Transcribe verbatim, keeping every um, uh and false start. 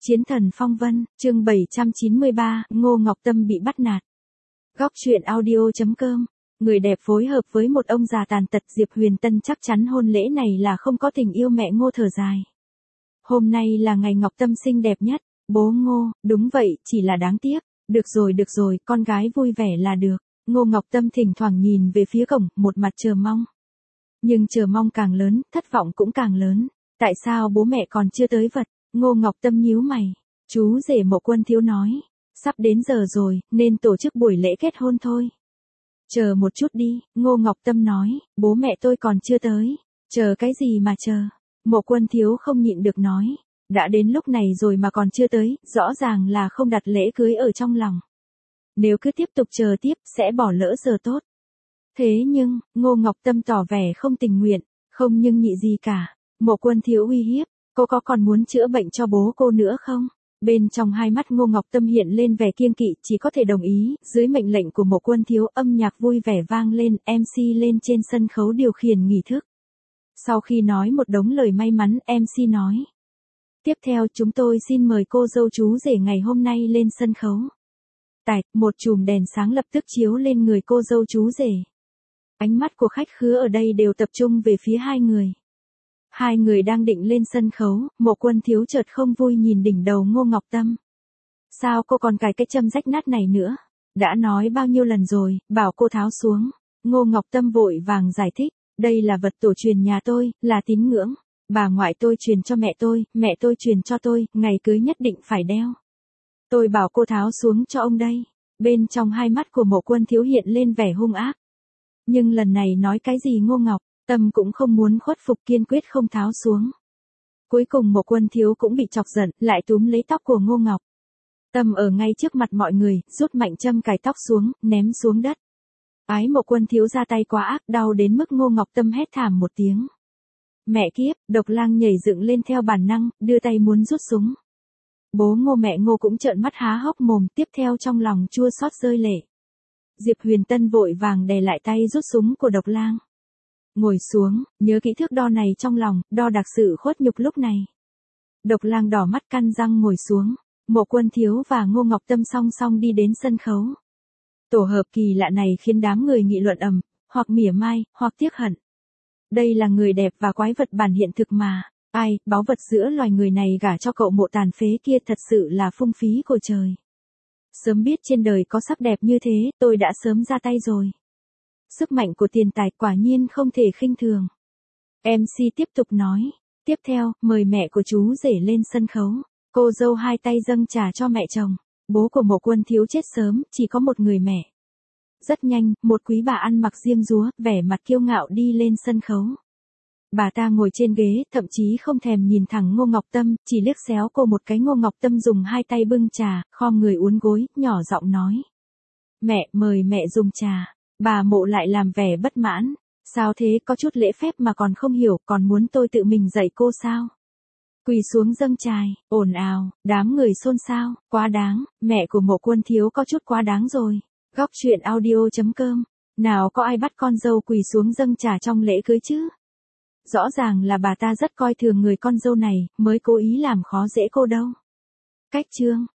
Chiến thần phong vân, chương bảy trăm chín mươi ba, Ngô Ngọc Tâm bị bắt nạt. Góc truyện audio chấm com, người đẹp phối hợp với một ông già tàn tật. Diệp Huyền Tân chắc chắn hôn lễ này là không có tình yêu. Mẹ Ngô thở dài. Hôm nay là ngày Ngọc Tâm xinh đẹp nhất. Bố Ngô, đúng vậy, chỉ là đáng tiếc. Được rồi được rồi, con gái vui vẻ là được. Ngô Ngọc Tâm thỉnh thoảng nhìn về phía cổng, một mặt chờ mong. Nhưng chờ mong càng lớn, thất vọng cũng càng lớn. Tại sao bố mẹ còn chưa tới vật? Ngô Ngọc Tâm nhíu mày. Chú rể Mộ Quân Thiếu nói. Sắp đến giờ rồi, nên tổ chức buổi lễ kết hôn thôi. Chờ một chút đi, Ngô Ngọc Tâm nói, bố mẹ tôi còn chưa tới. Chờ cái gì mà chờ? Mộ Quân Thiếu không nhịn được nói. Đã đến lúc này rồi mà còn chưa tới, rõ ràng là không đặt lễ cưới ở trong lòng. Nếu cứ tiếp tục chờ tiếp, sẽ bỏ lỡ giờ tốt. Thế nhưng, Ngô Ngọc Tâm tỏ vẻ không tình nguyện, không nhưng nhị gì cả. Mộ Quân Thiếu uy hiếp, cô có còn muốn chữa bệnh cho bố cô nữa không? Bên trong hai mắt Ngô Ngọc Tâm hiện lên vẻ kiêng kỵ, chỉ có thể đồng ý. Dưới mệnh lệnh của Mộ Quân Thiếu, âm nhạc vui vẻ vang lên, em xê lên trên sân khấu điều khiển nghi thức. Sau khi nói một đống lời may mắn, em xê nói. Tiếp theo chúng tôi xin mời cô dâu chú rể ngày hôm nay lên sân khấu. Tạch, một chùm đèn sáng lập tức chiếu lên người cô dâu chú rể. Ánh mắt của khách khứa ở đây đều tập trung về phía hai người. Hai người đang định lên sân khấu, Mộ Quân Thiếu chợt không vui nhìn đỉnh đầu Ngô Ngọc Tâm. Sao cô còn cài cái châm rách nát này nữa? Đã nói bao nhiêu lần rồi, bảo cô tháo xuống. Ngô Ngọc Tâm vội vàng giải thích, đây là vật tổ truyền nhà tôi, là tín ngưỡng. Bà ngoại tôi truyền cho mẹ tôi, mẹ tôi truyền cho tôi, ngày cưới nhất định phải đeo. Tôi bảo cô tháo xuống cho ông đây. Bên trong hai mắt của Mộ Quân Thiếu hiện lên vẻ hung ác. Nhưng lần này nói cái gì Ngô Ngọc Tâm cũng không muốn khuất phục, kiên quyết không tháo xuống. Cuối cùng Mộ Quân Thiếu cũng bị chọc giận, lại túm lấy tóc của Ngô Ngọc Tâm ở ngay trước mặt mọi người, rút mạnh châm cài tóc xuống, ném xuống đất. Ái Mộ Quân Thiếu ra tay quá ác, đau đến mức Ngô Ngọc Tâm hét thảm một tiếng. Mẹ kiếp, Độc Lang nhảy dựng lên theo bản năng, đưa tay muốn rút súng. Bố Ngô mẹ Ngô cũng trợn mắt há hốc mồm, tiếp theo trong lòng chua xót rơi lệ. Diệp Huyền Tân vội vàng đè lại tay rút súng của Độc Lang. Ngồi xuống, nhớ kỹ thước đo này trong lòng, đo đạc sự khuất nhục lúc này. Độc Lang đỏ mắt căn răng ngồi xuống. Mộ Quân Thiếu và Ngô Ngọc Tâm song song đi đến sân khấu. Tổ hợp kỳ lạ này khiến đám người nghị luận ầm, hoặc mỉa mai, hoặc tiếc hận. Đây là người đẹp và quái vật bản hiện thực mà. Ai, báu vật giữa loài người này gả cho cậu Mộ tàn phế kia thật sự là phung phí của trời. Sớm biết trên đời có sắc đẹp như thế, tôi đã sớm ra tay rồi. Sức mạnh của tiền tài quả nhiên không thể khinh thường. em xê tiếp tục nói. Tiếp theo, mời mẹ của chú rể lên sân khấu. Cô dâu hai tay dâng trà cho mẹ chồng. Bố của Mộ Quân Thiếu chết sớm, chỉ có một người mẹ. Rất nhanh, một quý bà ăn mặc diêm dúa, vẻ mặt kiêu ngạo đi lên sân khấu. Bà ta ngồi trên ghế, thậm chí không thèm nhìn thẳng Ngô Ngọc Tâm, chỉ liếc xéo cô một cái. Ngô Ngọc Tâm dùng hai tay bưng trà, khom người uốn gối, nhỏ giọng nói. Mẹ, mời mẹ dùng trà. Bà Mộ lại làm vẻ bất mãn. Sao thế, có chút lễ phép mà còn không hiểu, còn muốn tôi tự mình dạy cô sao? Quỳ xuống dâng trài, ồn ào, đám người xôn xao, quá đáng, mẹ của Mộ Quân Thiếu có chút quá đáng rồi. Góc truyện audio chấm com, nào có ai bắt con dâu quỳ xuống dâng trà trong lễ cưới chứ? Rõ ràng là bà ta rất coi thường người con dâu này, mới cố ý làm khó dễ cô đâu. Cách chương.